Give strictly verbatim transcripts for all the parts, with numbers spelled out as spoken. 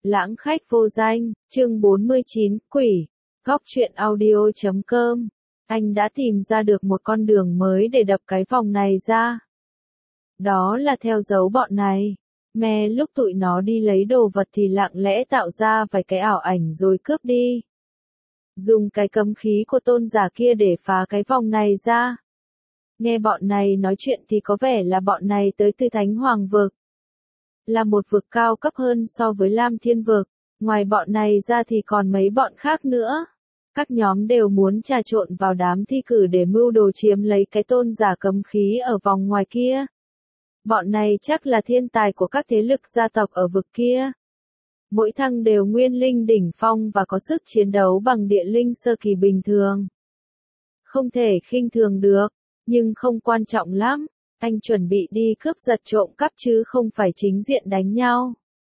Lãng khách vô danh, chương bốn mươi chín, quỷ, góc truyện audio chấm com. Anh đã tìm ra được một con đường mới để đập cái vòng này ra. Đó là theo dấu bọn này. Mẹ lúc tụi nó đi lấy đồ vật thì lặng lẽ tạo ra vài cái ảo ảnh rồi cướp đi. Dùng cái cấm khí của tôn giả kia để phá cái vòng này ra. Nghe bọn này nói chuyện thì có vẻ là bọn này tới từ Thánh Hoàng vực. Là một vực cao cấp hơn so với Lam Thiên vực. Ngoài bọn này ra thì còn mấy bọn khác nữa. Các nhóm đều muốn trà trộn vào đám thi cử để mưu đồ chiếm lấy cái tôn giả cấm khí ở vòng ngoài kia. Bọn này chắc là thiên tài của các thế lực gia tộc ở vực kia. Mỗi thằng đều nguyên linh đỉnh phong và có sức chiến đấu bằng địa linh sơ kỳ bình thường. Không thể khinh thường được, nhưng không quan trọng lắm. Anh chuẩn bị đi cướp giật trộm cắp chứ không phải chính diện đánh nhau.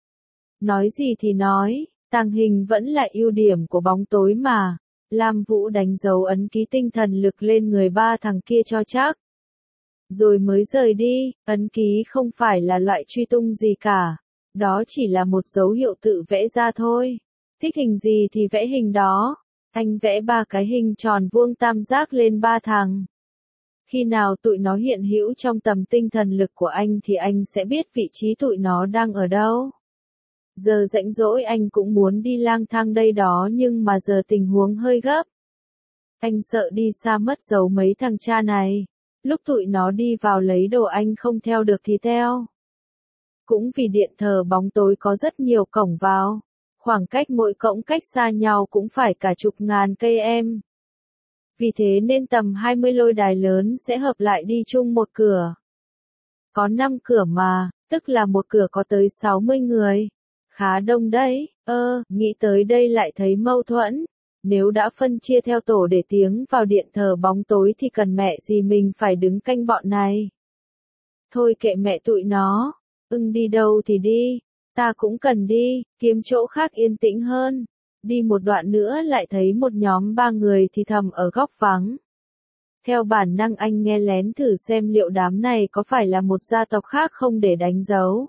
Nói gì thì nói, tàng hình vẫn là ưu điểm của bóng tối mà. Lam Vũ đánh dấu ấn ký tinh thần lực lên người ba thằng kia cho chắc. Rồi mới rời đi, ấn ký không phải là loại truy tung gì cả. Đó chỉ là một dấu hiệu tự vẽ ra thôi. Thích hình gì thì vẽ hình đó. Anh vẽ ba cái hình tròn vuông tam giác lên ba thằng. Khi nào tụi nó hiện hữu trong tầm tinh thần lực của anh thì anh sẽ biết vị trí tụi nó đang ở đâu. Giờ rảnh rỗi anh cũng muốn đi lang thang đây đó nhưng mà giờ tình huống hơi gấp. Anh sợ đi xa mất dấu mấy thằng cha này. Lúc tụi nó đi vào lấy đồ anh không theo được thì theo. Cũng vì điện thờ bóng tối có rất nhiều cổng vào. Khoảng cách mỗi cổng cách xa nhau cũng phải cả chục ngàn cây em. Vì thế nên tầm hai mươi lôi đài lớn sẽ hợp lại đi chung một cửa. Có năm cửa mà, tức là một cửa có tới sáu mươi người. Khá đông đấy, ơ, nghĩ tới đây lại thấy mâu thuẫn. Nếu đã phân chia theo tổ để tiếng vào điện thờ bóng tối thì cần mẹ gì mình phải đứng canh bọn này. Thôi kệ mẹ tụi nó, ưng đi đâu thì đi, ta cũng cần đi, kiếm chỗ khác yên tĩnh hơn. Đi một đoạn nữa lại thấy một nhóm ba người thì thầm ở góc vắng. Theo bản năng anh nghe lén thử xem liệu đám này có phải là một gia tộc khác không để đánh dấu.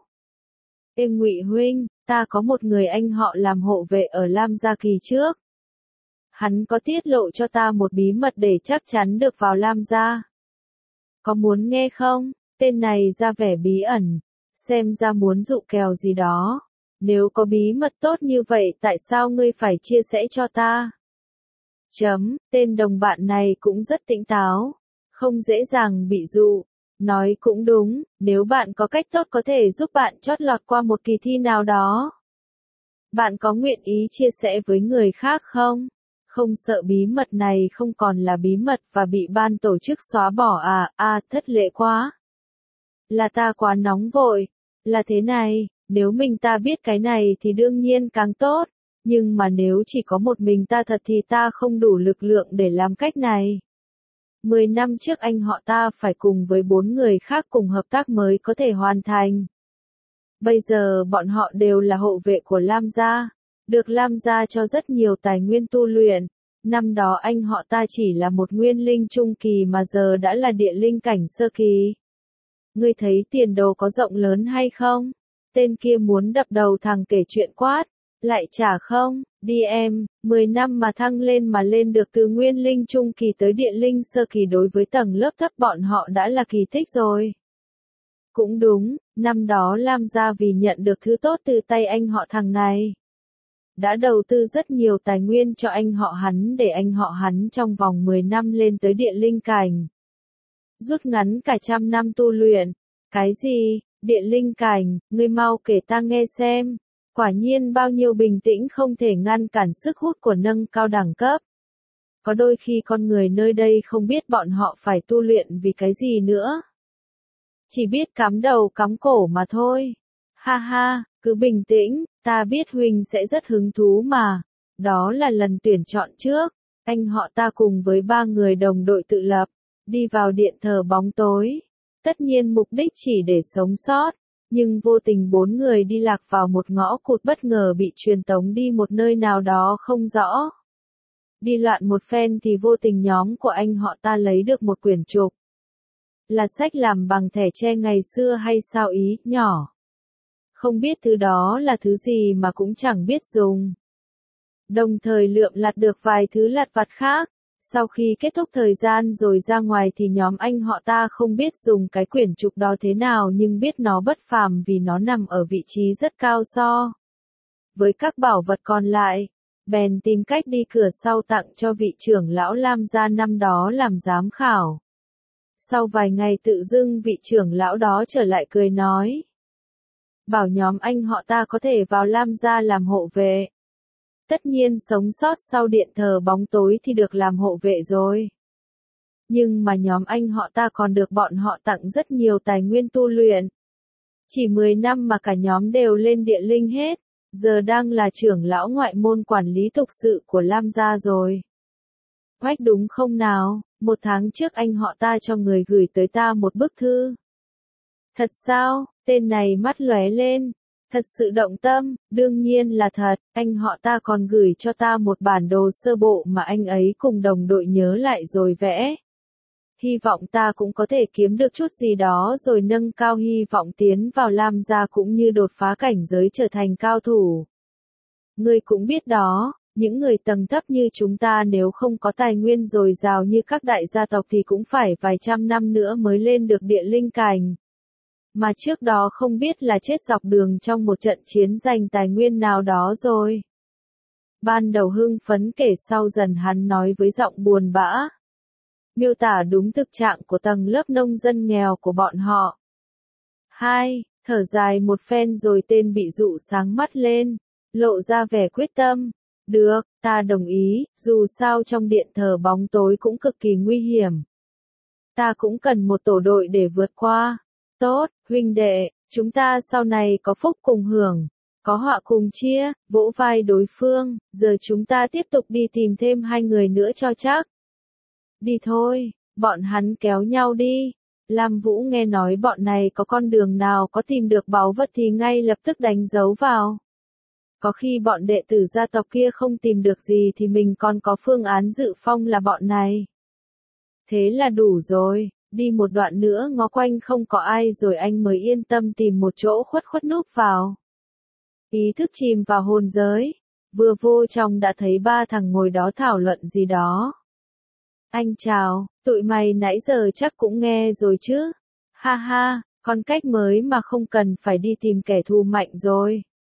Ê Ngụy huynh, ta có một người anh họ làm hộ vệ ở Lam Gia kỳ trước. Hắn có tiết lộ cho ta một bí mật để chắc chắn được vào Lam Gia. Có muốn nghe không? Tên này ra vẻ bí ẩn, xem ra muốn dụ kèo gì đó. Nếu có bí mật tốt như vậy tại sao ngươi phải chia sẻ cho ta? Chấm, tên đồng bạn này cũng rất tỉnh táo, không dễ dàng bị dụ. Nói cũng đúng, nếu bạn có cách tốt có thể giúp bạn chót lọt qua một kỳ thi nào đó. Bạn có nguyện ý chia sẻ với người khác không? Không sợ bí mật này không còn là bí mật và bị ban tổ chức xóa bỏ à, à, thất lễ quá. Là ta quá nóng vội, là thế này. Nếu mình ta biết cái này thì đương nhiên càng tốt, nhưng mà nếu chỉ có một mình ta thật thì ta không đủ lực lượng để làm cách này. Mười năm trước anh họ ta phải cùng với bốn người khác cùng hợp tác mới có thể hoàn thành. Bây giờ bọn họ đều là hộ vệ của Lam Gia, được Lam Gia cho rất nhiều tài nguyên tu luyện. Năm đó anh họ ta chỉ là một nguyên linh trung kỳ mà giờ đã là địa linh cảnh sơ kỳ. Ngươi thấy tiền đồ có rộng lớn hay không? Tên kia muốn đập đầu thằng kể chuyện quát, lại trả không, đi em, mười năm mà thăng lên mà lên được từ nguyên linh trung kỳ tới địa linh sơ kỳ đối với tầng lớp thấp bọn họ đã là kỳ tích rồi. Cũng đúng, năm đó Lam Gia vì nhận được thứ tốt từ tay anh họ thằng này. Đã đầu tư rất nhiều tài nguyên cho anh họ hắn để anh họ hắn trong vòng mười năm lên tới địa linh cảnh. Rút ngắn cả trăm năm tu luyện, cái gì? Địa linh cảnh, ngươi mau kể ta nghe xem. Quả nhiên bao nhiêu bình tĩnh không thể ngăn cản sức hút của nâng cao đẳng cấp. Có đôi khi con người nơi đây không biết bọn họ phải tu luyện vì cái gì nữa. Chỉ biết cắm đầu cắm cổ mà thôi. Ha ha, cứ bình tĩnh, ta biết Huỳnh sẽ rất hứng thú mà. Đó là lần tuyển chọn trước. Anh họ ta cùng với ba người đồng đội tự lập, đi vào điện thờ bóng tối. Tất nhiên mục đích chỉ để sống sót, nhưng vô tình bốn người đi lạc vào một ngõ cụt bất ngờ bị truyền tống đi một nơi nào đó không rõ. Đi loạn một phen thì vô tình nhóm của anh họ ta lấy được một quyển trục. Là sách làm bằng thẻ tre ngày xưa hay sao ý, nhỏ. không biết thứ đó là thứ gì mà cũng chẳng biết dùng. Đồng thời lượm lặt được vài thứ lặt vặt khác. Sau khi kết thúc thời gian rồi ra ngoài thì nhóm anh họ ta không biết dùng cái quyển trục đó thế nào nhưng biết nó bất phàm vì nó nằm ở vị trí rất cao so với các bảo vật còn lại. Bèn tìm cách đi cửa sau tặng cho vị trưởng lão Lam gia năm đó làm giám khảo. Sau vài ngày tự dưng vị trưởng lão đó trở lại cười nói. Bảo nhóm anh họ ta có thể vào Lam gia làm hộ vệ. Tất nhiên sống sót sau điện thờ bóng tối thì được làm hộ vệ rồi. Nhưng mà nhóm anh họ ta còn được bọn họ tặng rất nhiều tài nguyên tu luyện. Chỉ mười năm mà cả nhóm đều lên địa linh hết. Giờ đang là trưởng lão ngoại môn quản lý thực sự của Lam gia rồi. Oách đúng không nào, một tháng trước anh họ ta cho người gửi tới ta một bức thư. Thật sao, tên này mắt lóe lên. Thật sự động tâm, đương nhiên là thật, anh họ ta còn gửi cho ta một bản đồ sơ bộ mà anh ấy cùng đồng đội nhớ lại rồi vẽ. Hy vọng ta cũng có thể kiếm được chút gì đó rồi nâng cao hy vọng tiến vào Lam gia cũng như đột phá cảnh giới trở thành cao thủ. Ngươi cũng biết đó, những người tầng thấp như chúng ta nếu không có tài nguyên dồi dào như các đại gia tộc thì cũng phải vài trăm năm nữa mới lên được địa linh cảnh. Mà trước đó không biết là chết dọc đường trong một trận chiến giành tài nguyên nào đó rồi. Ban đầu hưng phấn kể sau dần hắn nói với giọng buồn bã. Miêu tả đúng thực trạng của tầng lớp nông dân nghèo của bọn họ. Hai, thở dài một phen rồi tên bị dụ sáng mắt lên, lộ ra vẻ quyết tâm. Được, ta đồng ý, dù sao trong điện thờ bóng tối cũng cực kỳ nguy hiểm. Ta cũng cần một tổ đội để vượt qua. Tốt, huynh đệ, chúng ta sau này có phúc cùng hưởng, có họa cùng chia, vỗ vai đối phương, giờ chúng ta tiếp tục đi tìm thêm hai người nữa cho chắc. Đi thôi, bọn hắn kéo nhau đi. Lam Vũ nghe nói bọn này có con đường nào có tìm được báu vật thì ngay lập tức đánh dấu vào. Có khi bọn đệ tử gia tộc kia không tìm được gì thì mình còn có phương án dự phòng là bọn này. Thế là đủ rồi. Đi một đoạn nữa ngó quanh không có ai rồi anh mới yên tâm tìm một chỗ khuất khuất núp vào. Ý thức chìm vào hồn giới. Vừa vô trong đã thấy ba thằng ngồi đó thảo luận gì đó. Anh chào, tụi mày nãy giờ chắc cũng nghe rồi chứ. Ha ha, con cách mới mà không cần phải đi tìm kẻ thù mạnh rồi.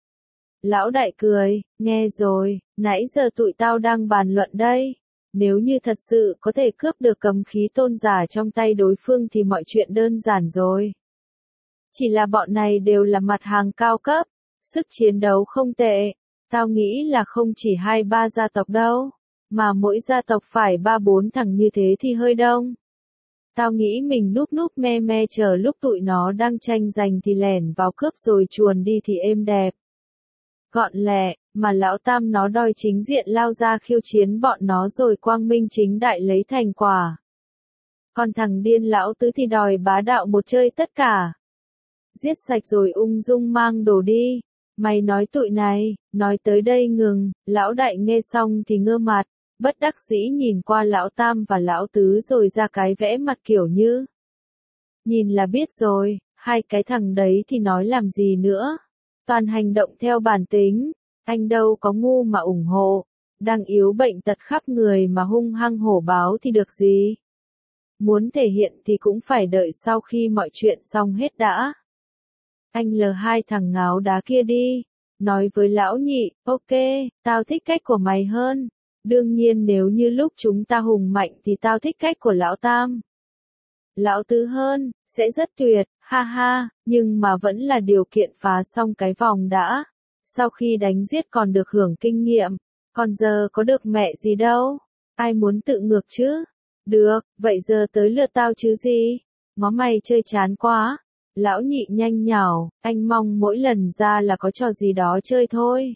Lão đại cười, nghe rồi, nãy giờ tụi tao đang bàn luận đây. Nếu như thật sự có thể cướp được cấm khí tôn giả trong tay đối phương thì mọi chuyện đơn giản rồi. Chỉ là bọn này đều là mặt hàng cao cấp, sức chiến đấu không tệ. Tao nghĩ là không chỉ hai ba gia tộc đâu, mà mỗi gia tộc phải ba bốn thằng như thế thì hơi đông. Tao nghĩ mình núp núp me me chờ lúc tụi nó đang tranh giành thì lẻn vào cướp rồi chuồn đi thì êm đẹp. Gọn lẹ, mà lão tam nó đòi chính diện lao ra khiêu chiến bọn nó rồi quang minh chính đại lấy thành quả. Còn thằng điên lão tứ thì đòi bá đạo một chơi tất cả. Giết sạch rồi ung dung mang đồ đi. Mày nói tụi này, nói tới đây ngừng, lão đại nghe xong thì ngơ mặt, bất đắc dĩ nhìn qua lão tam và lão tứ rồi ra cái vẽ mặt kiểu như. Nhìn là biết rồi, hai cái thằng đấy thì nói làm gì nữa. Toàn hành động theo bản tính, anh đâu có ngu mà ủng hộ, đang yếu bệnh tật khắp người mà hung hăng hổ báo thì được gì. Muốn thể hiện thì cũng phải đợi sau khi mọi chuyện xong hết đã. Anh lờ hai thằng ngáo đá kia đi, nói với lão nhị, ok, tao thích cách của mày hơn. Đương nhiên nếu như lúc chúng ta hùng mạnh thì tao thích cách của lão tam. Lão tứ hơn, sẽ rất tuyệt, ha ha, nhưng mà vẫn là điều kiện phá xong cái vòng đã. Sau khi đánh giết còn được hưởng kinh nghiệm, còn giờ có được mẹ gì đâu. Ai muốn tự ngược chứ? Được, vậy giờ tới lượt tao chứ gì? Ngó mày chơi chán quá. Lão nhị nhanh nhảu, anh mong mỗi lần ra là có trò gì đó chơi thôi.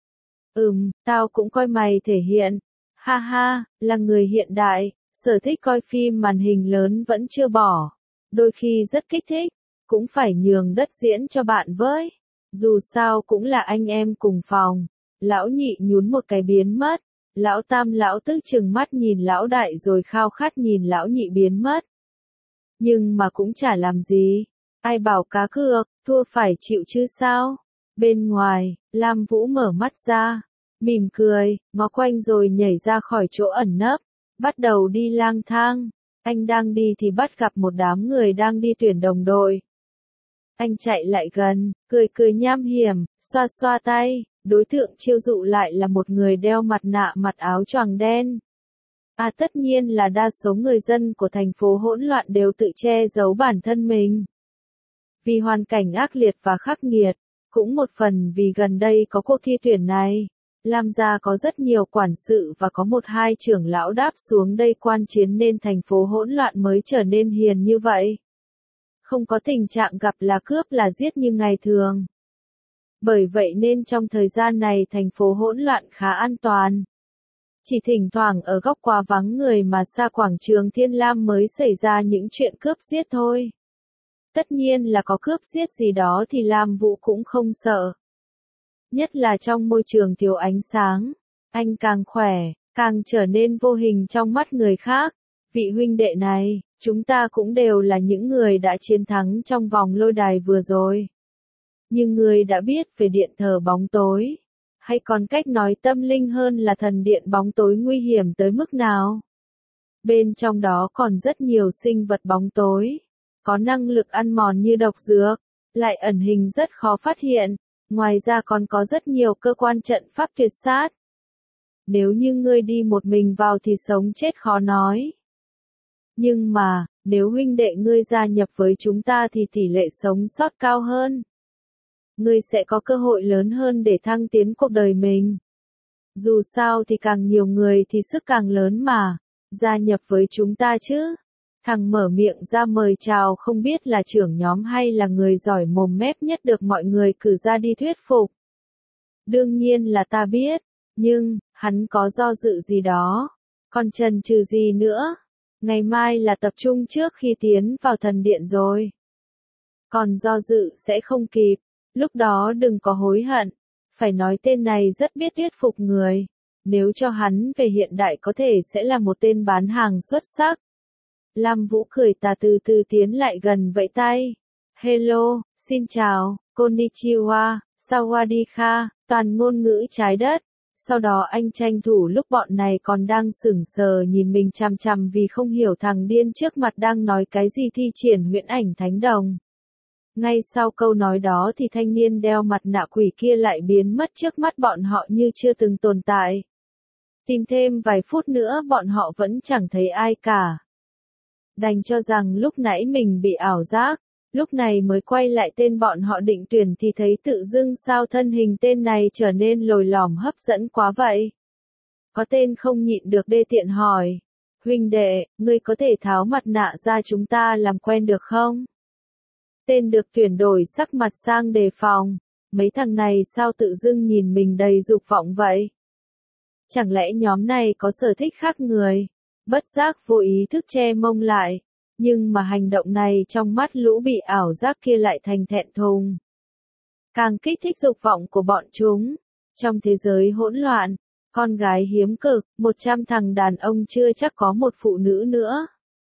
Ừm, tao cũng coi mày thể hiện. Ha ha, là người hiện đại, sở thích coi phim màn hình lớn vẫn chưa bỏ. Đôi khi rất kích thích, cũng phải nhường đất diễn cho bạn với. Dù sao cũng là anh em cùng phòng. Lão nhị nhún một cái biến mất. Lão tam lão tứ chừng mắt nhìn lão đại rồi khao khát nhìn lão nhị biến mất. Nhưng mà cũng chả làm gì. Ai bảo cá cược, thua phải chịu chứ sao? Bên ngoài, Lam Vũ mở mắt ra, mỉm cười, ngó quanh rồi nhảy ra khỏi chỗ ẩn nấp, bắt đầu đi lang thang. Anh đang đi thì bắt gặp một đám người đang đi tuyển đồng đội. Anh chạy lại gần, cười cười nham hiểm, xoa xoa tay, đối tượng chiêu dụ lại là một người đeo mặt nạ mặc áo choàng đen. À tất nhiên là đa số người dân của thành phố hỗn loạn đều tự che giấu bản thân mình. Vì hoàn cảnh ác liệt và khắc nghiệt, cũng một phần vì gần đây có cuộc thi tuyển này, Lam gia có rất nhiều quản sự và có một hai trưởng lão đáp xuống đây quan chiến nên thành phố hỗn loạn mới trở nên hiền như vậy. Không có tình trạng gặp là cướp là giết như ngày thường. Bởi vậy nên trong thời gian này thành phố hỗn loạn khá an toàn. Chỉ thỉnh thoảng ở góc quá vắng người mà xa quảng trường Thiên Lam mới xảy ra những chuyện cướp giết thôi. Tất nhiên là có cướp giết gì đó thì Lam Vũ cũng không sợ. Nhất là trong môi trường thiếu ánh sáng, anh càng khỏe, càng trở nên vô hình trong mắt người khác. Vị huynh đệ này, chúng ta cũng đều là những người đã chiến thắng trong vòng lôi đài vừa rồi. Nhưng người đã biết về điện thờ bóng tối, hay còn cách nói tâm linh hơn là thần điện bóng tối nguy hiểm tới mức nào? Bên trong đó còn rất nhiều sinh vật bóng tối, có năng lực ăn mòn như độc dược, lại ẩn hình rất khó phát hiện. Ngoài ra còn có rất nhiều cơ quan trận pháp tuyệt sát. Nếu như ngươi đi một mình vào thì sống chết khó nói. Nhưng mà, nếu huynh đệ ngươi gia nhập với chúng ta thì tỷ lệ sống sót cao hơn. Ngươi sẽ có cơ hội lớn hơn để thăng tiến cuộc đời mình. Dù sao thì càng nhiều người thì sức càng lớn mà. Gia nhập với chúng ta chứ. Thằng mở miệng ra mời chào không biết là trưởng nhóm hay là người giỏi mồm mép nhất được mọi người cử ra đi thuyết phục. Đương nhiên là ta biết, nhưng, hắn có do dự gì đó, còn chần chừ gì nữa. Ngày mai là tập trung trước khi tiến vào thần điện rồi. Còn do dự sẽ không kịp, lúc đó đừng có hối hận. Phải nói tên này rất biết thuyết phục người. Nếu cho hắn về hiện đại có thể sẽ là một tên bán hàng xuất sắc. Lam Vũ cười tà từ từ tiến lại gần vẫy tay. Hello, xin chào, konnichiwa, sawadika, toàn ngôn ngữ trái đất. Sau đó anh tranh thủ lúc bọn này còn đang sững sờ nhìn mình chằm chằm vì không hiểu thằng điên trước mặt đang nói cái gì thi triển huyễn ảnh thánh đồng. Ngay sau câu nói đó thì thanh niên đeo mặt nạ quỷ kia lại biến mất trước mắt bọn họ như chưa từng tồn tại. Tìm thêm vài phút nữa bọn họ vẫn chẳng thấy ai cả. Đành cho rằng lúc nãy mình bị ảo giác, lúc này mới quay lại tên bọn họ định tuyển thì thấy tự dưng sao thân hình tên này trở nên lồi lỏm hấp dẫn quá vậy. Có tên không nhịn được đê tiện hỏi, huynh đệ, ngươi có thể tháo mặt nạ ra chúng ta làm quen được không? Tên được tuyển đổi sắc mặt sang đề phòng, mấy thằng này sao tự dưng nhìn mình đầy dục vọng vậy? Chẳng lẽ nhóm này có sở thích khác người? Bất giác vô ý thức che mông lại, nhưng mà hành động này trong mắt lũ bị ảo giác kia lại thành thẹn thùng. Càng kích thích dục vọng của bọn chúng. Trong thế giới hỗn loạn, con gái hiếm cực, một trăm thằng đàn ông chưa chắc có một phụ nữ nữa.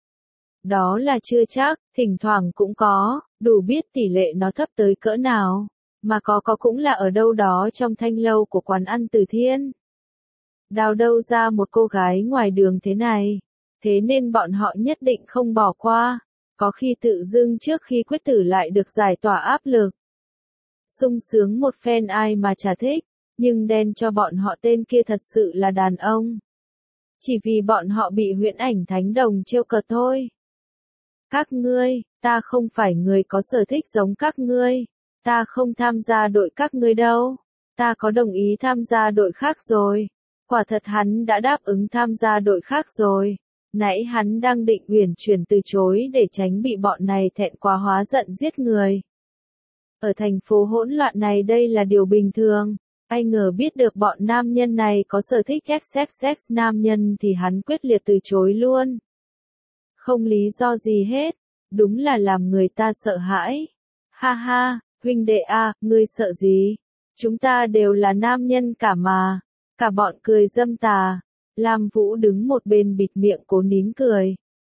Đó là chưa chắc, thỉnh thoảng cũng có, đủ biết tỷ lệ nó thấp tới cỡ nào, mà có có cũng là ở đâu đó trong thanh lâu của quán ăn Từ Thiên. Đào đâu ra một cô gái ngoài đường thế này, thế nên bọn họ nhất định không bỏ qua, có khi tự dưng trước khi quyết tử lại được giải tỏa áp lực. Sung sướng một phen ai mà chả thích, nhưng đen cho bọn họ tên kia thật sự là đàn ông. Chỉ vì bọn họ bị huyễn ảnh thánh đồng trêu cợt thôi. Các ngươi, ta không phải người có sở thích giống các ngươi, ta không tham gia đội các ngươi đâu, ta có đồng ý tham gia đội khác rồi. Quả thật hắn đã đáp ứng tham gia đội khác rồi. Nãy hắn đang định uyển chuyển từ chối để tránh bị bọn này thẹn quá hóa giận giết người. Ở thành phố hỗn loạn này đây là điều bình thường. Ai ngờ biết được bọn nam nhân này có sở thích sex sex nam nhân thì hắn quyết liệt từ chối luôn. Không lý do gì hết. Đúng là làm người ta sợ hãi. Ha ha, huynh đệ a, ngươi sợ gì? Chúng ta đều là nam nhân cả mà. Cả bọn cười dâm tà. Lam Vũ đứng một bên bịt miệng cố nín cười.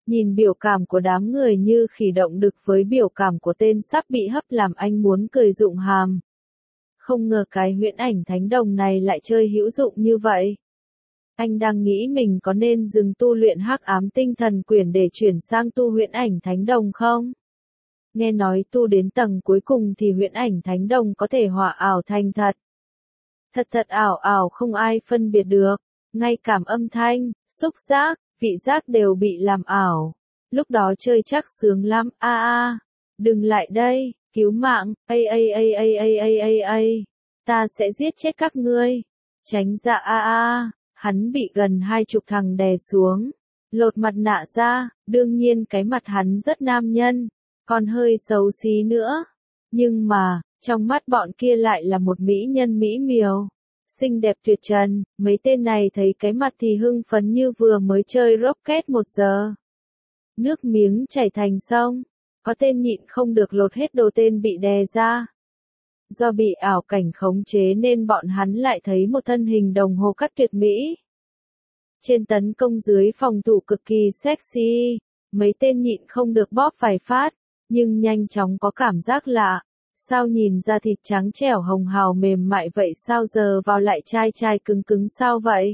Nhìn biểu cảm của đám người như khỉ động đực với biểu cảm của tên sắp bị hấp làm anh muốn cười rụng hàm. Không ngờ cái huyễn ảnh thánh đồng này lại chơi hữu dụng như vậy. Anh đang nghĩ mình có nên dừng tu luyện hắc ám tinh thần quyển để chuyển sang tu huyễn ảnh thánh đồng không? Nghe nói tu đến tầng cuối cùng thì huyễn ảnh thánh đồng có thể hòa ảo thành thật. Thật thật ảo ảo không ai phân biệt được, ngay cảm âm thanh, xúc giác, vị giác đều bị làm ảo. Lúc đó chơi chắc sướng lắm, a a, đừng lại đây, cứu mạng, a a a a a a a a, ta sẽ giết chết các ngươi. Tránh ra a a, hắn bị gần hai chục thằng đè xuống, lột mặt nạ ra, đương nhiên cái mặt hắn rất nam nhân, còn hơi xấu xí nữa. Nhưng mà, trong mắt bọn kia lại là một mỹ nhân mỹ miều, xinh đẹp tuyệt trần, mấy tên này thấy cái mặt thì hưng phấn như vừa mới chơi Rocket một giờ. Nước miếng chảy thành sông, có tên nhịn không được lột hết đồ tên bị đè ra. Do bị ảo cảnh khống chế nên bọn hắn lại thấy một thân hình đồng hồ cắt tuyệt mỹ. Trên tấn công dưới phòng thủ cực kỳ sexy, mấy tên nhịn không được bóp vài phát, nhưng nhanh chóng có cảm giác lạ. Sao nhìn ra thịt trắng trẻo hồng hào mềm mại vậy sao giờ vào lại chai chai cứng cứng sao vậy?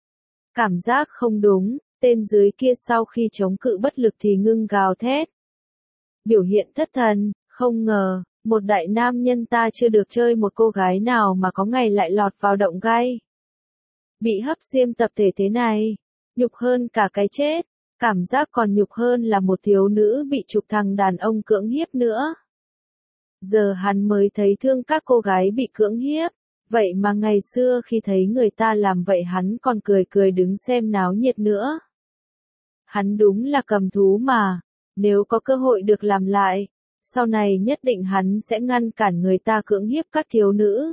Cảm giác không đúng, tên dưới kia sau khi chống cự bất lực thì ngưng gào thét. Biểu hiện thất thần, không ngờ, một đại nam nhân ta chưa được chơi một cô gái nào mà có ngày lại lọt vào động gai. Bị hấp diêm tập thể thế này, nhục hơn cả cái chết, cảm giác còn nhục hơn là một thiếu nữ bị chục thằng đàn ông cưỡng hiếp nữa. Giờ hắn mới thấy thương các cô gái bị cưỡng hiếp, vậy mà ngày xưa khi thấy người ta làm vậy hắn còn cười cười đứng xem náo nhiệt nữa. Hắn đúng là cầm thú mà, nếu có cơ hội được làm lại, sau này nhất định hắn sẽ ngăn cản người ta cưỡng hiếp các thiếu nữ.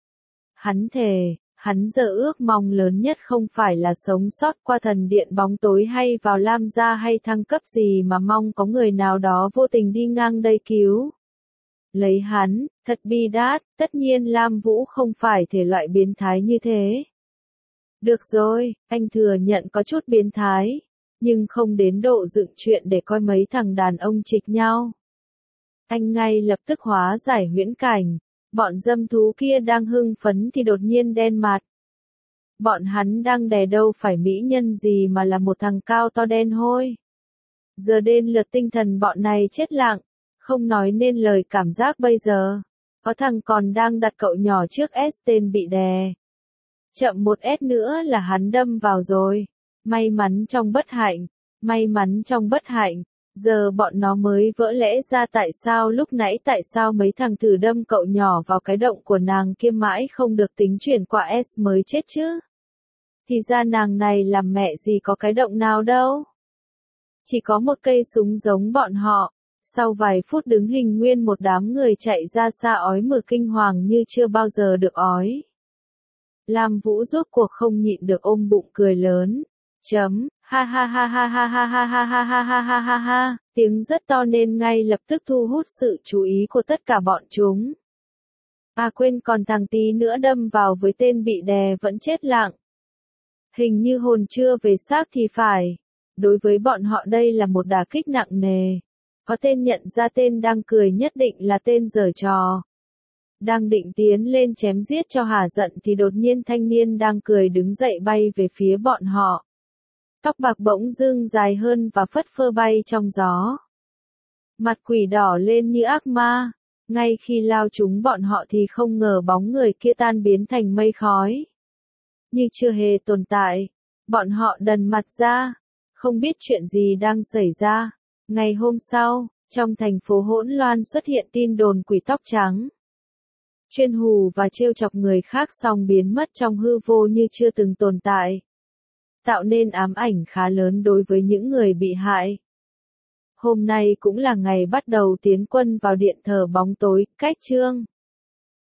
Hắn thề, hắn giờ ước mong lớn nhất không phải là sống sót qua thần điện bóng tối hay vào Lam gia hay thăng cấp gì mà mong có người nào đó vô tình đi ngang đây cứu. Lấy hắn, thật bi đát, tất nhiên Lam Vũ không phải thể loại biến thái như thế. Được rồi, anh thừa nhận có chút biến thái, nhưng không đến độ dựng chuyện để coi mấy thằng đàn ông trịch nhau. Anh ngay lập tức hóa giải huyễn cảnh, bọn dâm thú kia đang hưng phấn thì đột nhiên đen mặt. Bọn hắn đang đè đâu phải mỹ nhân gì mà là một thằng cao to đen hôi. Giờ đến lượt tinh thần bọn này chết lặng, không nói nên lời cảm giác bây giờ. Có thằng còn đang đặt cậu nhỏ trước S tên bị đè. Chậm một S nữa là hắn đâm vào rồi. May mắn trong bất hạnh, may mắn trong bất hạnh, giờ bọn nó mới vỡ lẽ ra tại sao lúc nãy tại sao mấy thằng thử đâm cậu nhỏ vào cái động của nàng kia mãi không được tính chuyển qua S mới chết chứ. Thì ra nàng này làm mẹ gì có cái động nào đâu. Chỉ có một cây súng giống bọn họ. Sau vài phút đứng hình nguyên một đám người chạy ra xa ói mửa kinh hoàng như chưa bao giờ được ói. Lam Vũ rốt cuộc không nhịn được ôm bụng cười lớn. Chấm, ha ha ha ha ha ha ha ha ha ha ha ha ha ha, tiếng rất to nên ngay lập tức thu hút sự chú ý của tất cả bọn chúng. À quên còn thằng tí nữa đâm vào với tên bị đè vẫn chết lặng. Hình như hồn chưa về xác thì phải. Đối với bọn họ đây là một đả kích nặng nề. Có tên nhận ra tên đang cười nhất định là tên giở trò. Đang định tiến lên chém giết cho hả giận thì đột nhiên thanh niên đang cười đứng dậy bay về phía bọn họ. Tóc bạc bỗng dưng dài hơn và phất phơ bay trong gió. Mặt quỷ đỏ lên như ác ma. Ngay khi lao trúng bọn họ thì không ngờ bóng người kia tan biến thành mây khói. Như chưa hề tồn tại. Bọn họ đần mặt ra. Không biết chuyện gì đang xảy ra. Ngày hôm sau, trong thành phố hỗn loạn xuất hiện tin đồn quỷ tóc trắng. Chuyên hù và trêu chọc người khác xong biến mất trong hư vô như chưa từng tồn tại. Tạo nên ám ảnh khá lớn đối với những người bị hại. Hôm nay cũng là ngày bắt đầu tiến quân vào điện thờ bóng tối, cách chương.